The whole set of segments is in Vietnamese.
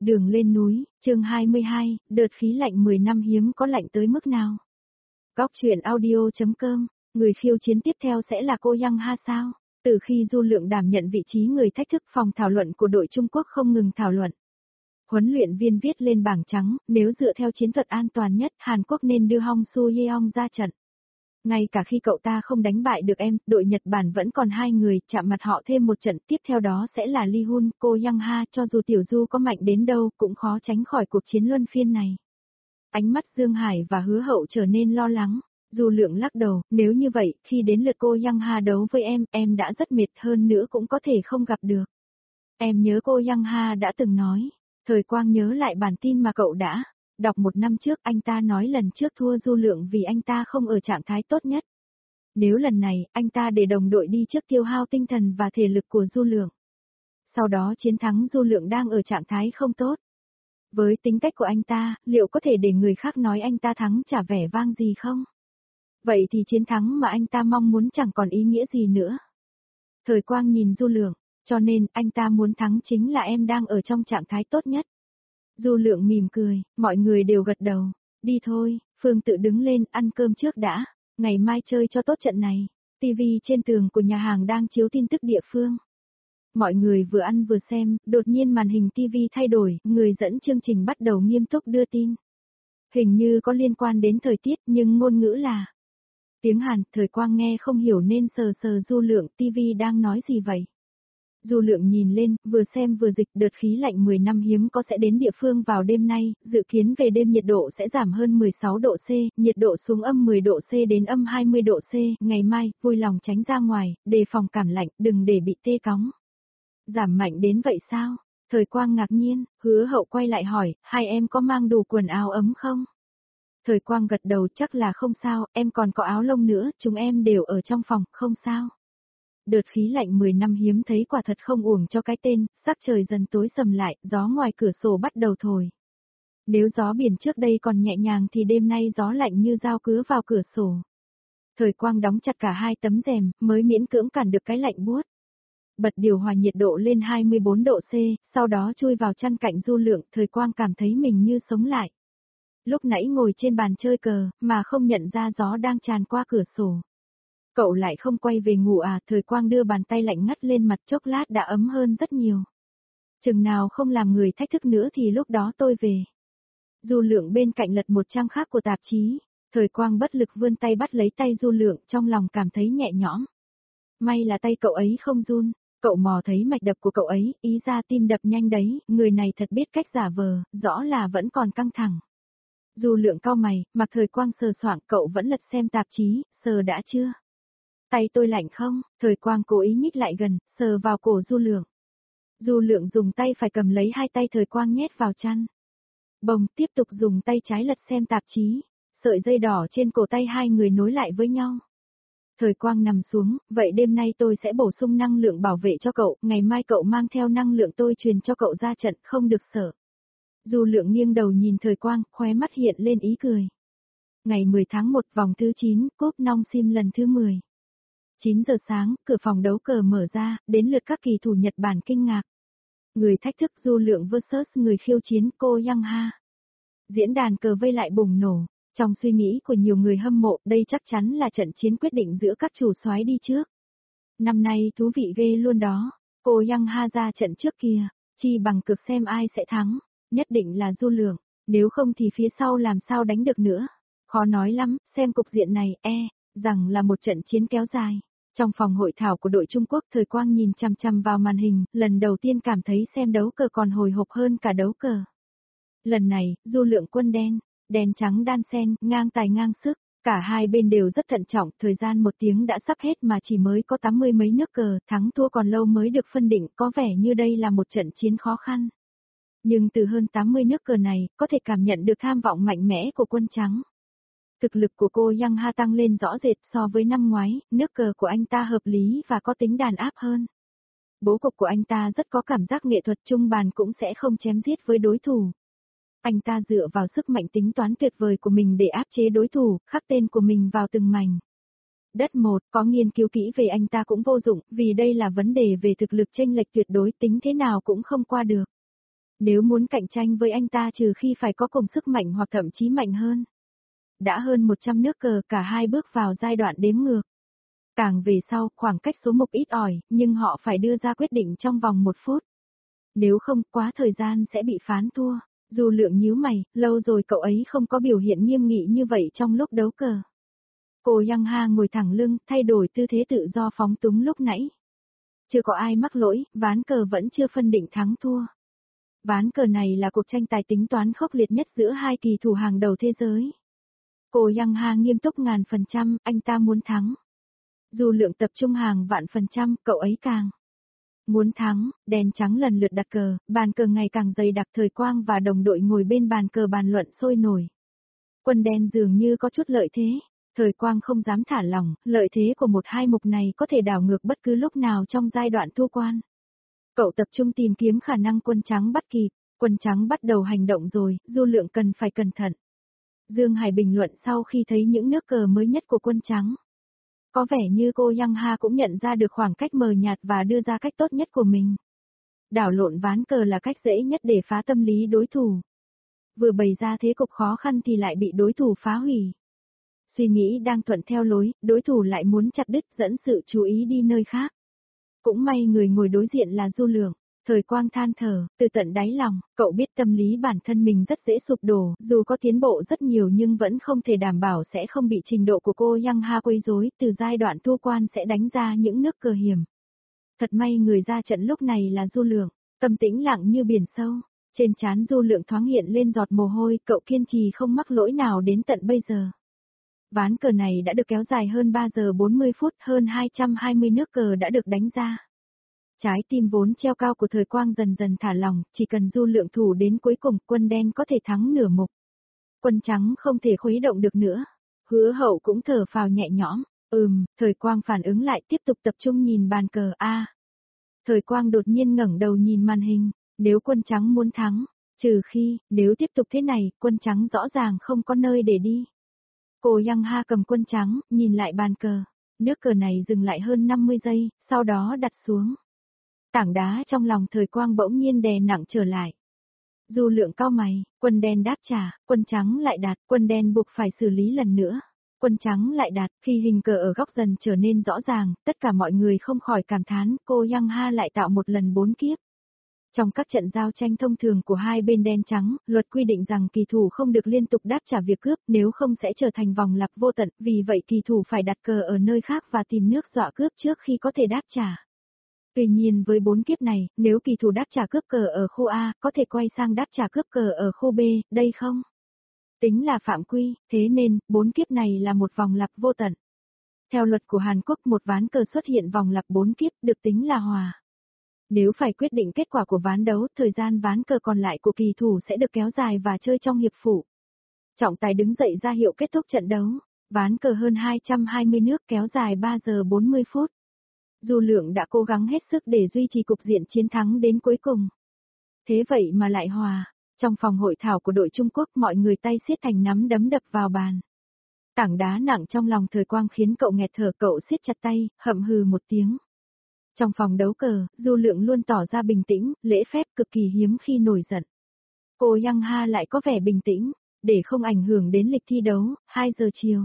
Đường lên núi, chương 22, đợt khí lạnh 10 năm hiếm có lạnh tới mức nào? Góc truyện audio.com, người khiêu chiến tiếp theo sẽ là cô Yang Ha sao? Từ khi Du Lượng đảm nhận vị trí người thách thức, phòng thảo luận của đội Trung Quốc không ngừng thảo luận. Huấn luyện viên viết lên bảng trắng, nếu dựa theo chiến thuật an toàn nhất, Hàn Quốc nên đưa Hong Soo Yeong ra trận. Ngay cả khi cậu ta không đánh bại được em, đội Nhật Bản vẫn còn 2 người, chạm mặt họ thêm một trận, tiếp theo đó sẽ là Lee Hun, cô Yang Ha, cho dù Tiểu Du có mạnh đến đâu, cũng khó tránh khỏi cuộc chiến luân phiên này. Ánh mắt Dương Hải và Hứa Hậu trở nên lo lắng. Du Lượng lắc đầu, nếu như vậy, khi đến lượt cô Yang Ha đấu với em đã rất mệt, hơn nữa cũng có thể không gặp được. Em nhớ cô Yang Ha đã từng nói. Thời Quang nhớ lại bản tin mà cậu đã đọc 1 năm trước, anh ta nói lần trước thua Du Lượng vì anh ta không ở trạng thái tốt nhất. Nếu lần này, anh ta để đồng đội đi trước tiêu hao tinh thần và thể lực của Du Lượng. Sau đó chiến thắng Du Lượng đang ở trạng thái không tốt. Với tính cách của anh ta, liệu có thể để người khác nói anh ta thắng trả vẻ vang gì không? Vậy thì chiến thắng mà anh ta mong muốn chẳng còn ý nghĩa gì nữa. Thời Quang nhìn Du Lượng, cho nên anh ta muốn thắng chính là em đang ở trong trạng thái tốt nhất. Du Lượng mỉm cười, mọi người đều gật đầu. Đi thôi, Phương Tự đứng lên, ăn cơm trước đã, ngày mai chơi cho tốt trận này. TV trên tường của nhà hàng đang chiếu tin tức địa phương. Mọi người vừa ăn vừa xem, đột nhiên màn hình TV thay đổi, người dẫn chương trình bắt đầu nghiêm túc đưa tin. Hình như có liên quan đến thời tiết nhưng ngôn ngữ là tiếng Hàn. Thời Quang nghe không hiểu nên sờ sờ Du Lượng, TV đang nói gì vậy? Du Lượng nhìn lên, vừa xem vừa dịch, đợt khí lạnh 10 năm hiếm có sẽ đến địa phương vào đêm nay, dự kiến về đêm nhiệt độ sẽ giảm hơn 16 độ C, nhiệt độ xuống âm 10 độ C đến âm 20 độ C, ngày mai, vui lòng tránh ra ngoài, đề phòng cảm lạnh, đừng để bị tê cóng. Giảm mạnh đến vậy sao? Thời Quang ngạc nhiên, Hứa Hậu quay lại hỏi, hai em có mang đủ quần áo ấm không? Thời Quang gật đầu, chắc là không sao, em còn có áo lông nữa, chúng em đều ở trong phòng, không sao. Đợt khí lạnh 10 năm hiếm thấy quả thật không uổng cho cái tên, sắc trời dần tối sầm lại, gió ngoài cửa sổ bắt đầu thổi. Nếu gió biển trước đây còn nhẹ nhàng thì đêm nay gió lạnh như dao cứa vào cửa sổ. Thời Quang đóng chặt cả hai tấm rèm, mới miễn cưỡng cản được cái lạnh buốt. Bật điều hòa nhiệt độ lên 24 độ C, sau đó chui vào chăn cạnh Du Lượng, Thời Quang cảm thấy mình như sống lại. Lúc nãy ngồi trên bàn chơi cờ, mà không nhận ra gió đang tràn qua cửa sổ. Cậu lại không quay về ngủ à? Thời Quang đưa bàn tay lạnh ngắt lên mặt, chốc lát đã ấm hơn rất nhiều. Chừng nào không làm người thách thức nữa thì lúc đó tôi về. Du Lượng bên cạnh lật một trang khác của tạp chí. Thời Quang bất lực vươn tay bắt lấy tay Du Lượng, trong lòng cảm thấy nhẹ nhõm. May là tay cậu ấy không run. Cậu mò thấy mạch đập của cậu ấy, ý ra tim đập nhanh đấy, người này thật biết cách giả vờ, rõ là vẫn còn căng thẳng. Du Lượng cau mày, mặc Thời Quang sờ soạng, cậu vẫn lật xem tạp chí, sờ đã chưa? Tay tôi lạnh không? Thời Quang cố ý nhích lại gần, sờ vào cổ Du Lượng. Du Lượng dùng tay phải cầm lấy hai tay Thời Quang nhét vào chăn. Bồng, tiếp tục dùng tay trái lật xem tạp chí, sợi dây đỏ trên cổ tay hai người nối lại với nhau. Thời Quang nằm xuống, vậy đêm nay tôi sẽ bổ sung năng lượng bảo vệ cho cậu, ngày mai cậu mang theo năng lượng tôi truyền cho cậu ra trận, không được sợ. Du Lượng nghiêng đầu nhìn Thời Quang, khóe mắt hiện lên ý cười. Ngày 10 tháng 1 vòng thứ 9, cúp Nong Sim lần thứ 10. 9 giờ sáng, cửa phòng đấu cờ mở ra, đến lượt các kỳ thủ Nhật Bản kinh ngạc. Người thách thức Du Lượng vs người khiêu chiến cô Yang Ha. Diễn đàn cờ vây lại bùng nổ. Trong suy nghĩ của nhiều người hâm mộ, đây chắc chắn là trận chiến quyết định giữa các chủ soái đi trước. Năm nay thú vị ghê luôn đó. Cô Yang Ha ra trận trước kia, chi bằng cực xem ai sẽ thắng. Nhất định là Du Lượng, nếu không thì phía sau làm sao đánh được nữa. Khó nói lắm, xem cục diện này, rằng là một trận chiến kéo dài. Trong phòng hội thảo của đội Trung Quốc, Thời Quang nhìn chằm chằm vào màn hình, lần đầu tiên cảm thấy xem đấu cờ còn hồi hộp hơn cả đấu cờ. Lần này, Du Lượng quân đen trắng đan xen, ngang tài ngang sức, cả hai bên đều rất thận trọng, thời gian 1 tiếng đã sắp hết mà chỉ mới có 80 mấy nước cờ, thắng thua còn lâu mới được phân định, có vẻ như đây là một trận chiến khó khăn. Nhưng từ hơn 80 nước cờ này, có thể cảm nhận được tham vọng mạnh mẽ của quân trắng. Thực lực của cô Yang Ha tăng lên rõ rệt so với năm ngoái, nước cờ của anh ta hợp lý và có tính đàn áp hơn. Bố cục của anh ta rất có cảm giác nghệ thuật, trung bàn cũng sẽ không chém giết với đối thủ. Anh ta dựa vào sức mạnh tính toán tuyệt vời của mình để áp chế đối thủ, khắc tên của mình vào từng mảnh. Đất 1, có nghiên cứu kỹ về anh ta cũng vô dụng, vì đây là vấn đề về thực lực chênh lệch tuyệt đối, tính thế nào cũng không qua được. Nếu muốn cạnh tranh với anh ta trừ khi phải có cùng sức mạnh hoặc thậm chí mạnh hơn. Đã hơn 100 nước cờ, cả hai bước vào giai đoạn đếm ngược. Càng về sau, khoảng cách số mục ít ỏi, nhưng họ phải đưa ra quyết định trong vòng 1 phút. Nếu không, quá thời gian sẽ bị phán thua. Du Lượng nhíu mày, lâu rồi cậu ấy không có biểu hiện nghiêm nghị như vậy trong lúc đấu cờ. Cô Yang Ha ngồi thẳng lưng, thay đổi tư thế tự do phóng túng lúc nãy. Chưa có ai mắc lỗi, ván cờ vẫn chưa phân định thắng thua. Ván cờ này là cuộc tranh tài tính toán khốc liệt nhất giữa hai kỳ thủ hàng đầu thế giới. Cô Yang Ha nghiêm túc 1000%, anh ta muốn thắng. Du Lượng tập trung hàng vạn %, cậu ấy càng muốn thắng. Đen trắng lần lượt đặt cờ, bàn cờ ngày càng dày đặc. Thời Quang và đồng đội ngồi bên bàn cờ bàn luận sôi nổi. Quân đen dường như có chút lợi thế. Thời Quang không dám thả lỏng, lợi thế của 1-2 mục này có thể đảo ngược bất cứ lúc nào trong giai đoạn thua quan. Cậu tập trung tìm kiếm khả năng quân trắng bắt kịp. Quân trắng bắt đầu hành động rồi, Du Lượng cần phải cẩn thận. Dương Hải bình luận sau khi thấy những nước cờ mới nhất của quân trắng. Có vẻ như cô Yang Ha cũng nhận ra được khoảng cách mờ nhạt và đưa ra cách tốt nhất của mình. Đảo lộn ván cờ là cách dễ nhất để phá tâm lý đối thủ. Vừa bày ra thế cục khó khăn thì lại bị đối thủ phá hủy. Suy nghĩ đang thuận theo lối, đối thủ lại muốn chặt đứt, dẫn sự chú ý đi nơi khác. Cũng may người ngồi đối diện là Du Lượng. Thời Quang than thở, từ tận đáy lòng, cậu biết tâm lý bản thân mình rất dễ sụp đổ, dù có tiến bộ rất nhiều nhưng vẫn không thể đảm bảo sẽ không bị trình độ của cô Yang Ha quấy rối, từ giai đoạn thua quan sẽ đánh ra những nước cờ hiểm. Thật may người ra trận lúc này là Du Lượng, tâm tĩnh lặng như biển sâu, trên trán Du Lượng thoáng hiện lên giọt mồ hôi, cậu kiên trì không mắc lỗi nào đến tận bây giờ. Ván cờ này đã được kéo dài hơn 3 giờ 40 phút, hơn 220 nước cờ đã được đánh ra. Trái tim vốn treo cao của Thời Quang dần dần thả lỏng, chỉ cần Du Lượng thủ đến cuối cùng, quân đen có thể thắng nửa mục. Quân trắng không thể khuấy động được nữa. Hứa Hậu cũng thở phào nhẹ nhõm. Thời Quang phản ứng lại, tiếp tục tập trung nhìn bàn cờ. Thời Quang đột nhiên ngẩng đầu nhìn màn hình. Nếu quân trắng muốn thắng, trừ khi, nếu tiếp tục thế này, quân trắng rõ ràng không có nơi để đi. Cô Yang Ha cầm quân trắng, nhìn lại bàn cờ. Nước cờ này dừng lại hơn 50 giây, sau đó đặt xuống. Tảng đá trong lòng Thời Quang bỗng nhiên đè nặng trở lại. Du Lượng cau mày, quân đen đáp trả, quân trắng lại đạt, quân đen buộc phải xử lý lần nữa. Quân trắng lại đạt, khi hình cờ ở góc dần trở nên rõ ràng, tất cả mọi người không khỏi cảm thán, cô Yang Ha lại tạo một lần 4 kiếp. Trong các trận giao tranh thông thường của hai bên đen trắng, luật quy định rằng kỳ thủ không được liên tục đáp trả việc cướp, nếu không sẽ trở thành vòng lặp vô tận, vì vậy kỳ thủ phải đặt cờ ở nơi khác và tìm nước dọa cướp trước khi có thể đáp trả. Tuy nhiên với 4 kiếp này, nếu kỳ thủ đáp trả cướp cờ ở khu A, có thể quay sang đáp trả cướp cờ ở khu B, đây không? Tính là phạm quy, thế nên, 4 kiếp này là một vòng lặp vô tận. Theo luật của Hàn Quốc, một ván cờ xuất hiện vòng lặp 4 kiếp được tính là hòa. Nếu phải quyết định kết quả của ván đấu, thời gian ván cờ còn lại của kỳ thủ sẽ được kéo dài và chơi trong hiệp phụ. Trọng tài đứng dậy ra hiệu kết thúc trận đấu. Ván cờ hơn 220 nước kéo dài 3 giờ 40 phút. Du Lượng đã cố gắng hết sức để duy trì cục diện chiến thắng đến cuối cùng. Thế vậy mà lại hòa. Trong phòng hội thảo của đội Trung Quốc, mọi người tay siết thành nắm đấm đập vào bàn. Tảng đá nặng trong lòng Thời Quang khiến cậu nghẹt thở, cậu siết chặt tay, hậm hừ một tiếng. Trong phòng đấu cờ, Du Lượng luôn tỏ ra bình tĩnh, lễ phép cực kỳ hiếm khi nổi giận. Cô Yang Ha lại có vẻ bình tĩnh, để không ảnh hưởng đến lịch thi đấu, 2 giờ chiều.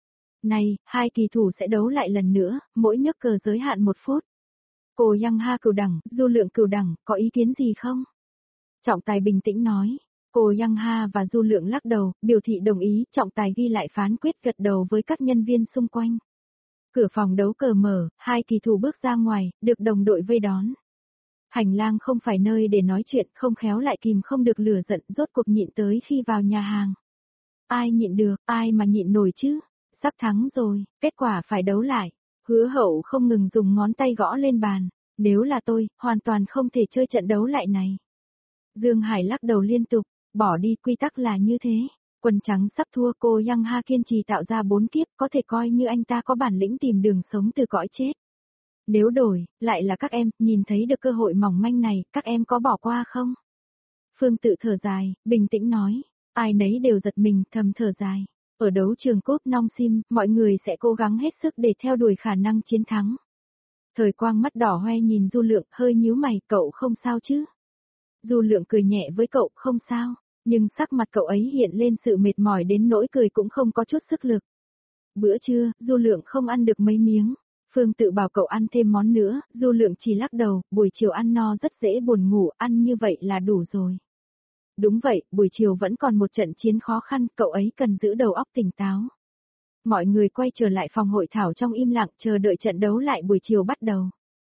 Này, hai kỳ thủ sẽ đấu lại lần nữa, mỗi nước cờ giới hạn 1 phút. Cô Yang Ha cửu đẳng, Du Lượng cửu đẳng, có ý kiến gì không? Trọng tài bình tĩnh nói. Cô Yang Ha và Du Lượng lắc đầu, biểu thị đồng ý, trọng tài ghi lại phán quyết gật đầu với các nhân viên xung quanh. Cửa phòng đấu cờ mở, hai kỳ thủ bước ra ngoài, được đồng đội vây đón. Hành lang không phải nơi để nói chuyện, không khéo lại kìm không được lửa giận, rốt cuộc nhịn tới khi vào nhà hàng. Ai nhịn được, ai mà nhịn nổi chứ? Sắp thắng rồi, kết quả phải đấu lại. Hứa Hậu không ngừng dùng ngón tay gõ lên bàn. Nếu là tôi, hoàn toàn không thể chơi trận đấu lại này. Dương Hải lắc đầu liên tục, bỏ đi, quy tắc là như thế. Quân trắng sắp thua, cô Yang Ha kiên trì tạo ra 4 kiếp, có thể coi như anh ta có bản lĩnh tìm đường sống từ cõi chết. Nếu đổi, lại là các em, nhìn thấy được cơ hội mỏng manh này, các em có bỏ qua không? Phương Tự thở dài, bình tĩnh nói, ai nấy đều giật mình, thầm thở dài. Ở đấu trường cúp Nong Sim, mọi người sẽ cố gắng hết sức để theo đuổi khả năng chiến thắng. Thời Quang mắt đỏ hoe nhìn Du Lượng, hơi nhíu mày, cậu không sao chứ? Du Lượng cười nhẹ với cậu, không sao, nhưng sắc mặt cậu ấy hiện lên sự mệt mỏi đến nỗi cười cũng không có chút sức lực. Bữa trưa, Du Lượng không ăn được mấy miếng. Phương Tự bảo cậu ăn thêm món nữa, Du Lượng chỉ lắc đầu, buổi chiều ăn no rất dễ buồn ngủ, ăn như vậy là đủ rồi. Đúng vậy, buổi chiều vẫn còn một trận chiến khó khăn, cậu ấy cần giữ đầu óc tỉnh táo. Mọi người quay trở lại phòng hội thảo trong im lặng chờ đợi trận đấu lại buổi chiều bắt đầu.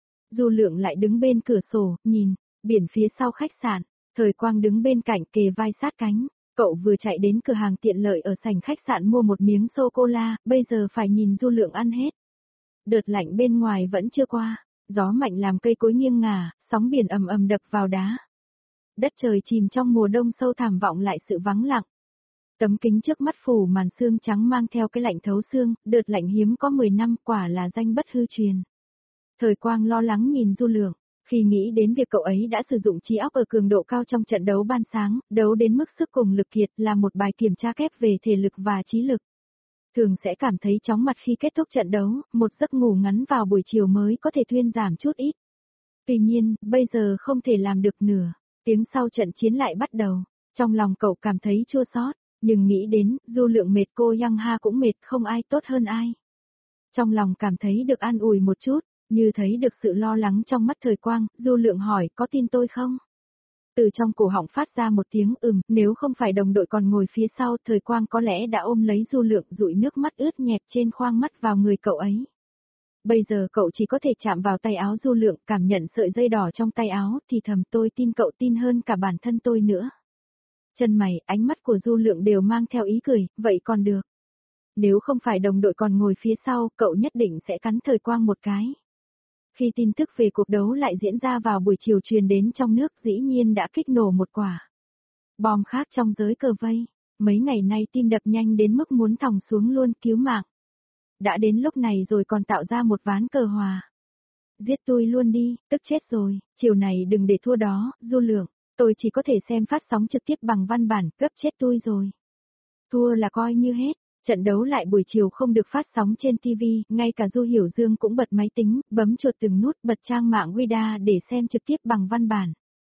Du Lượng lại đứng bên cửa sổ, nhìn, biển phía sau khách sạn, Thời Quang đứng bên cạnh kề vai sát cánh. Cậu vừa chạy đến cửa hàng tiện lợi ở sảnh khách sạn mua một miếng sô-cô-la, bây giờ phải nhìn Du Lượng ăn hết. Đợt lạnh bên ngoài vẫn chưa qua, gió mạnh làm cây cối nghiêng ngả, sóng biển ầm ầm đập vào đá. Đất trời chìm trong mùa đông sâu thẳm vọng lại sự vắng lặng. Tấm kính trước mắt phủ màn sương trắng mang theo cái lạnh thấu xương, đợt lạnh hiếm có 10 năm quả là danh bất hư truyền. Thời Quang lo lắng nhìn Du Lượng, khi nghĩ đến việc cậu ấy đã sử dụng trí óc ở cường độ cao trong trận đấu ban sáng, đấu đến mức sức cùng lực kiệt là một bài kiểm tra kép về thể lực và trí lực. Thường sẽ cảm thấy chóng mặt khi kết thúc trận đấu, một giấc ngủ ngắn vào buổi chiều mới có thể thuyên giảm chút ít. Tuy nhiên, bây giờ không thể làm được nửa, tiếng sau trận chiến lại bắt đầu, trong lòng cậu cảm thấy chua xót, nhưng nghĩ đến, Du Lượng mệt cô Yang Ha cũng mệt không ai tốt hơn ai. Trong lòng cảm thấy được an ủi một chút, như thấy được sự lo lắng trong mắt Thời Quang, Du Lượng hỏi có tin tôi không? Từ trong cổ họng phát ra một tiếng nếu không phải đồng đội còn ngồi phía sau Thời Quang có lẽ đã ôm lấy Du Lượng dụi nước mắt ướt nhẹp trên khoang mắt vào người cậu ấy. Bây giờ cậu chỉ có thể chạm vào tay áo Du Lượng cảm nhận sợi dây đỏ trong tay áo thì thầm tôi tin cậu tin hơn cả bản thân tôi nữa. Chân mày, ánh mắt của Du Lượng đều mang theo ý cười, vậy còn được. Nếu không phải đồng đội còn ngồi phía sau, cậu nhất định sẽ cắn Thời Quang một cái. Khi tin tức về cuộc đấu lại diễn ra vào buổi chiều truyền đến trong nước dĩ nhiên đã kích nổ một quả bom khác trong giới cờ vây. Mấy ngày nay tim đập nhanh đến mức muốn thòng xuống luôn cứu mạng. Đã đến lúc này rồi còn tạo ra một ván cờ hòa. Giết tôi luôn đi, tức chết rồi, chiều này đừng để thua đó, Du Lượng, tôi chỉ có thể xem phát sóng trực tiếp bằng văn bản, gấp chết tôi rồi. Thua là coi như hết. Trận đấu lại buổi chiều không được phát sóng trên TV, ngay cả Du Hiểu Dương cũng bật máy tính, bấm chuột từng nút bật trang mạng Wida để xem trực tiếp bằng văn bản.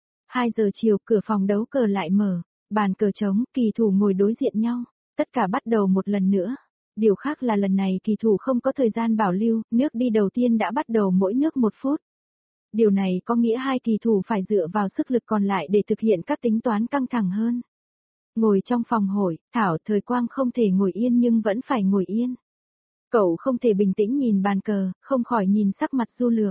2 giờ chiều cửa phòng đấu cờ lại mở, bàn cờ trống, kỳ thủ ngồi đối diện nhau, tất cả bắt đầu một lần nữa. Điều khác là lần này kỳ thủ không có thời gian bảo lưu, nước đi đầu tiên đã bắt đầu mỗi nước 1 phút. Điều này có nghĩa hai kỳ thủ phải dựa vào sức lực còn lại để thực hiện các tính toán căng thẳng hơn. Ngồi trong phòng hội, Thảo Thời Quang không thể ngồi yên nhưng vẫn phải ngồi yên. Cậu không thể bình tĩnh nhìn bàn cờ, không khỏi nhìn sắc mặt Du Lượng.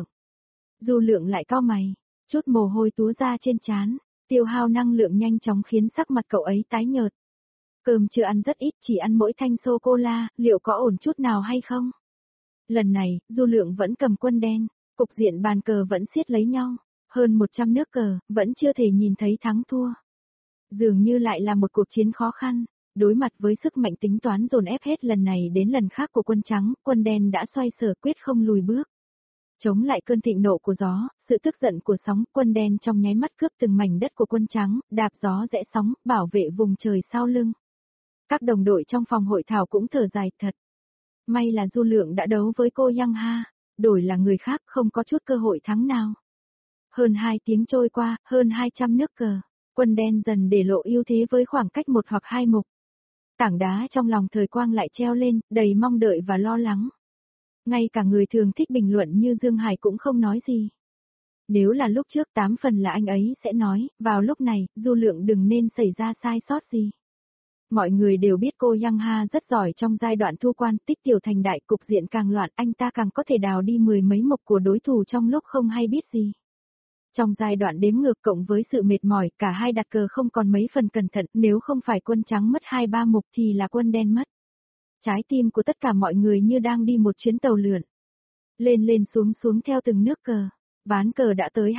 Du Lượng lại cau mày, chút mồ hôi túa ra trên trán, tiêu hao năng lượng nhanh chóng khiến sắc mặt cậu ấy tái nhợt. Cơm chưa ăn rất ít, chỉ ăn mỗi thanh sô-cô-la, liệu có ổn chút nào hay không? Lần này, Du Lượng vẫn cầm quân đen, cục diện bàn cờ vẫn siết lấy nhau, hơn 100 nước cờ, vẫn chưa thể nhìn thấy thắng thua. Dường như lại là một cuộc chiến khó khăn, đối mặt với sức mạnh tính toán dồn ép hết lần này đến lần khác của quân trắng, quân đen đã xoay sở quyết không lùi bước. Chống lại cơn thịnh nộ của gió, sự tức giận của sóng, quân đen trong nháy mắt cướp từng mảnh đất của quân trắng, đạp gió rẽ sóng, bảo vệ vùng trời sau lưng. Các đồng đội trong phòng hội thảo cũng thở dài thật. May là Du Lượng đã đấu với cô Yang Ha, đổi là người khác không có chút cơ hội thắng nào. Hơn 2 tiếng trôi qua, hơn 200 nước cờ, quân đen dần để lộ ưu thế với khoảng cách 1 hoặc 2 mục. Tảng đá trong lòng Thời Quang lại treo lên, đầy mong đợi và lo lắng. Ngay cả người thường thích bình luận như Dương Hải cũng không nói gì. Nếu là lúc trước 8 phần là anh ấy sẽ nói, vào lúc này, Du Lượng đừng nên xảy ra sai sót gì. Mọi người đều biết cô Yang Ha rất giỏi trong giai đoạn thu quan, tích tiểu thành đại, cục diện càng loạn, anh ta càng có thể đào đi 10 mấy mục của đối thủ trong lúc không hay biết gì. Trong giai đoạn đếm ngược cộng với sự mệt mỏi, cả hai đặt cờ không còn mấy phần cẩn thận, nếu không phải quân trắng mất 2-3 mục thì là quân đen mất. Trái tim của tất cả mọi người như đang đi một chuyến tàu lượn. Lên lên xuống xuống theo từng nước cờ. Ván cờ đã tới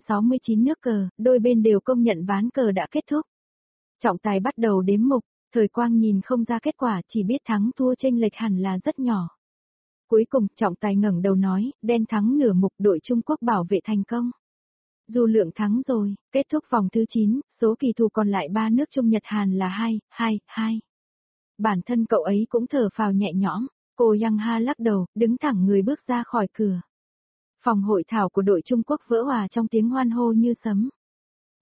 269 nước cờ, đôi bên đều công nhận ván cờ đã kết thúc. Trọng tài bắt đầu đếm mục, Thời Quang nhìn không ra kết quả, chỉ biết thắng thua chênh lệch hẳn là rất nhỏ. Cuối cùng, trọng tài ngẩng đầu nói, đen thắng nửa mục, đội Trung Quốc bảo vệ thành công. Du Lượng thắng rồi, kết thúc vòng thứ 9, số kỳ thủ còn lại 3 nước Trung Nhật Hàn là 2-2-2. Bản thân cậu ấy cũng thở phào nhẹ nhõm, cô Yang Ha lắc đầu, đứng thẳng người bước ra khỏi cửa. Phòng hội thảo của đội Trung Quốc vỡ hòa trong tiếng hoan hô như sấm.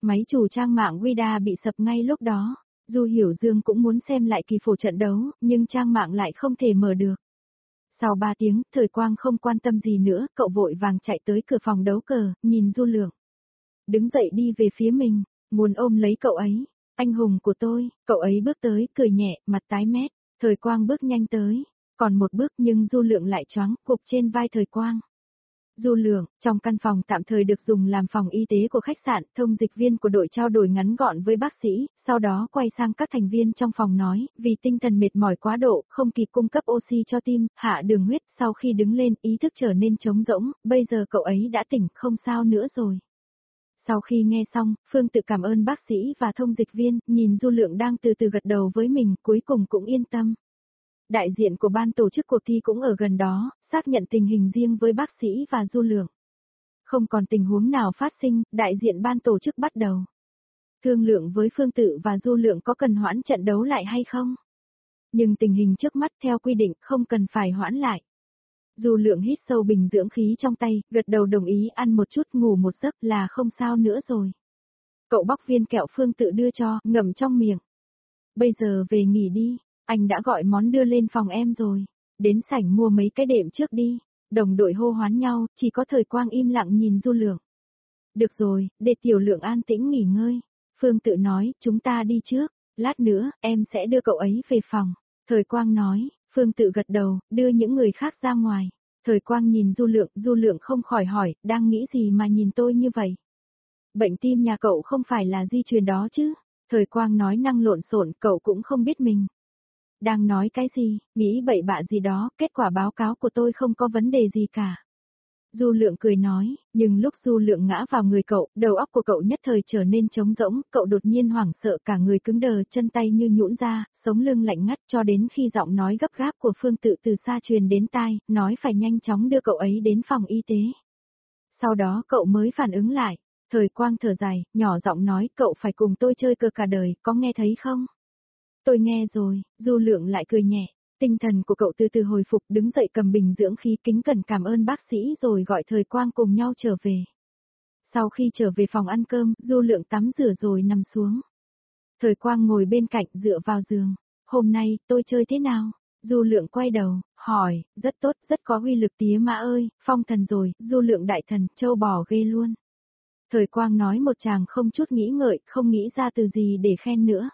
Máy chủ trang mạng Wida bị sập ngay lúc đó. Du Hiểu Dương cũng muốn xem lại kỳ phổ trận đấu, nhưng trang mạng lại không thể mở được. Sau 3 tiếng, Thời Quang không quan tâm gì nữa, cậu vội vàng chạy tới cửa phòng đấu cờ, nhìn Du Lượng. Đứng dậy đi về phía mình, muốn ôm lấy cậu ấy. Anh hùng của tôi, cậu ấy bước tới, cười nhẹ, mặt tái mét. Thời Quang bước nhanh tới, còn một bước nhưng Du Lượng lại choáng, gục trên vai Thời Quang. Du Lượng, trong căn phòng tạm thời được dùng làm phòng y tế của khách sạn, thông dịch viên của đội trao đổi ngắn gọn với bác sĩ, sau đó quay sang các thành viên trong phòng nói, vì tinh thần mệt mỏi quá độ, không kịp cung cấp oxy cho tim, hạ đường huyết, sau khi đứng lên, ý thức trở nên trống rỗng, bây giờ cậu ấy đã tỉnh, không sao nữa rồi. Sau khi nghe xong, Phương tự cảm ơn bác sĩ và thông dịch viên, nhìn Du Lượng đang từ từ gật đầu với mình, cuối cùng cũng yên tâm. Đại diện của ban tổ chức cuộc thi cũng ở gần đó, xác nhận tình hình riêng với bác sĩ và Du Lượng. Không còn tình huống nào phát sinh, đại diện ban tổ chức bắt đầu thương lượng với Phương Tự và Du Lượng có cần hoãn trận đấu lại hay không. Nhưng tình hình trước mắt theo quy định không cần phải hoãn lại. Du Lượng hít sâu bình dưỡng khí trong tay, gật đầu đồng ý ăn một chút ngủ một giấc là không sao nữa rồi. Cậu bóc viên kẹo Phương Tự đưa cho, ngậm trong miệng. Bây giờ về nghỉ đi, anh đã gọi món đưa lên phòng em rồi. Đến sảnh mua mấy cái đệm trước đi. Đồng đội hô hoán nhau, chỉ có Thời Quang im lặng nhìn Du Lượng. Được rồi, để Tiểu Lượng an tĩnh nghỉ ngơi. Phương Tự nói, chúng ta đi trước, lát nữa, em sẽ đưa cậu ấy về phòng. Thời Quang nói, Phương Tự gật đầu, đưa những người khác ra ngoài. Thời Quang nhìn Du Lượng không khỏi hỏi, đang nghĩ gì mà nhìn tôi như vậy? Bệnh tim nhà cậu không phải là di truyền đó chứ? Thời Quang nói năng lộn xộn, cậu cũng không biết mình đang nói cái gì, nghĩ bậy bạ gì đó, kết quả báo cáo của tôi không có vấn đề gì cả. Du Lượng cười nói, nhưng lúc Du Lượng ngã vào người cậu, đầu óc của cậu nhất thời trở nên trống rỗng, cậu đột nhiên hoảng sợ cả người cứng đờ, chân tay như nhũn ra, sống lưng lạnh ngắt cho đến khi giọng nói gấp gáp của Phương Tự từ xa truyền đến tai, nói phải nhanh chóng đưa cậu ấy đến phòng y tế. Sau đó cậu mới phản ứng lại, Thời Quang thở dài, nhỏ giọng nói cậu phải cùng tôi chơi cờ cả đời, có nghe thấy không? Tôi nghe rồi, Du Lượng lại cười nhẹ. Tinh thần của cậu từ từ hồi phục đứng dậy cầm bình dưỡng khí kính cẩn cảm ơn bác sĩ rồi gọi Thời Quang cùng nhau trở về. Sau khi trở về phòng ăn cơm, Du Lượng tắm rửa rồi nằm xuống. Thời Quang ngồi bên cạnh dựa vào giường. Hôm nay, tôi chơi thế nào? Du Lượng quay đầu, hỏi, rất tốt, rất có uy lực tía mã ơi, phong thần rồi, Du Lượng đại thần, châu bò ghê luôn. Thời Quang nói một chàng không chút nghĩ ngợi, không nghĩ ra từ gì để khen nữa.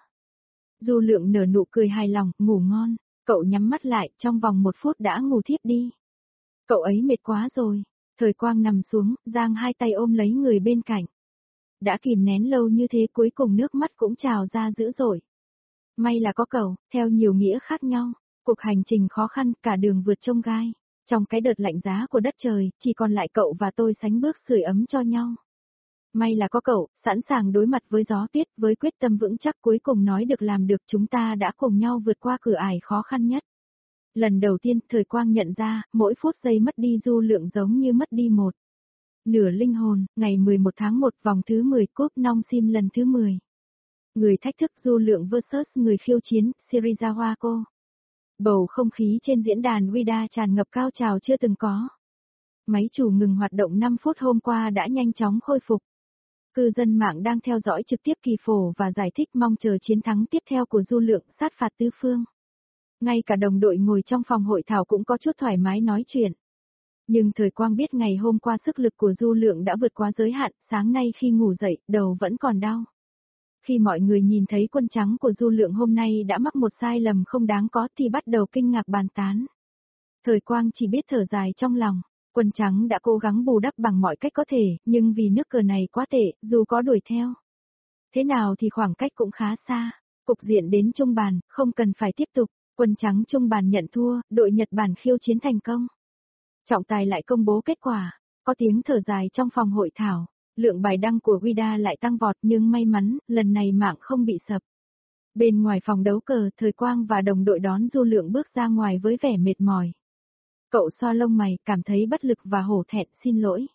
Du Lượng nở nụ cười hài lòng, ngủ ngon. Cậu nhắm mắt lại, trong vòng 1 phút đã ngủ thiếp đi. Cậu ấy mệt quá rồi. Thời Quang nằm xuống, giang hai tay ôm lấy người bên cạnh. Đã kìm nén lâu như thế cuối cùng nước mắt cũng trào ra dữ dội. May là có cậu, theo nhiều nghĩa khác nhau. Cuộc hành trình khó khăn, cả đường vượt chông gai. Trong cái đợt lạnh giá của đất trời, chỉ còn lại cậu và tôi sánh bước sưởi ấm cho nhau. May là có cậu, sẵn sàng đối mặt với gió tuyết, với quyết tâm vững chắc cuối cùng nói được làm được chúng ta đã cùng nhau vượt qua cửa ải khó khăn nhất. Lần đầu tiên, Thời Quang nhận ra, mỗi phút giây mất đi Du Lượng giống như mất đi một nửa linh hồn, ngày 11 tháng 1 vòng thứ 10 cúp Nong Sim lần thứ 10. Người thách thức Du Lượng vs người khiêu chiến, Serizawa Ko. Bầu không khí trên diễn đàn Wida tràn ngập cao trào chưa từng có. Máy chủ ngừng hoạt động 5 phút hôm qua đã nhanh chóng khôi phục. Cư dân mạng đang theo dõi trực tiếp kỳ phổ và giải thích mong chờ chiến thắng tiếp theo của Du Lượng sát phạt tứ phương. Ngay cả đồng đội ngồi trong phòng hội thảo cũng có chút thoải mái nói chuyện. Nhưng Thời Quang biết ngày hôm qua sức lực của Du Lượng đã vượt quá giới hạn, sáng nay khi ngủ dậy, đầu vẫn còn đau. Khi mọi người nhìn thấy quân trắng của Du Lượng hôm nay đã mắc một sai lầm không đáng có thì bắt đầu kinh ngạc bàn tán. Thời Quang chỉ biết thở dài trong lòng. Quân trắng đã cố gắng bù đắp bằng mọi cách có thể, nhưng vì nước cờ này quá tệ, dù có đuổi theo. Thế nào thì khoảng cách cũng khá xa. Cục diện đến trung bàn, không cần phải tiếp tục. Quân trắng trung bàn nhận thua, đội Nhật Bản khiêu chiến thành công. Trọng tài lại công bố kết quả. Có tiếng thở dài trong phòng hội thảo. Lượng bài đăng của Wida lại tăng vọt nhưng may mắn, lần này mạng không bị sập. Bên ngoài phòng đấu cờ, Thời Quang và đồng đội đón Du Lượng bước ra ngoài với vẻ mệt mỏi. Cậu xoa lông mày, cảm thấy bất lực và hổ thẹn, xin lỗi.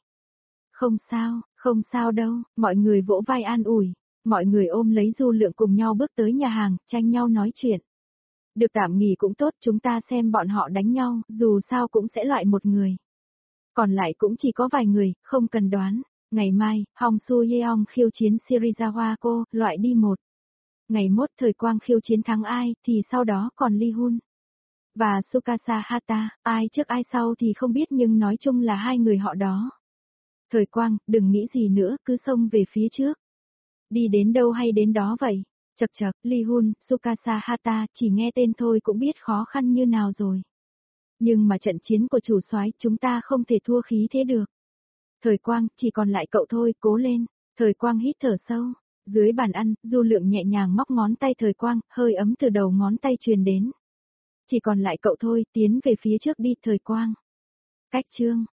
Không sao đâu, mọi người vỗ vai an ủi. Mọi người ôm lấy Du Lượng cùng nhau bước tới nhà hàng, tranh nhau nói chuyện. Được tạm nghỉ cũng tốt, chúng ta xem bọn họ đánh nhau, dù sao cũng sẽ loại một người. Còn lại cũng chỉ có vài người, không cần đoán. Ngày mai, Hong Su Yeong khiêu chiến Serizawa Ko, loại đi 1. Ngày mốt Thời Quang khiêu chiến thắng ai, thì sau đó còn Lee Hun và Tsukasa Hata, ai trước ai sau thì không biết nhưng nói chung là hai người họ đó. Thời Quang, đừng nghĩ gì nữa, cứ xông về phía trước. Đi đến đâu hay đến đó vậy. Chậc chậc, Lee Hun, Tsukasa Hata, chỉ nghe tên thôi cũng biết khó khăn như nào rồi. Nhưng mà trận chiến của chủ soái chúng ta không thể thua khí thế được. Thời Quang, chỉ còn lại cậu thôi, cố lên. Thời Quang hít thở sâu. Dưới bàn ăn, Du Lượng nhẹ nhàng móc ngón tay Thời Quang, hơi ấm từ đầu ngón tay truyền đến. Chỉ còn lại cậu thôi, tiến về phía trước đi Thời Quang. Cách chương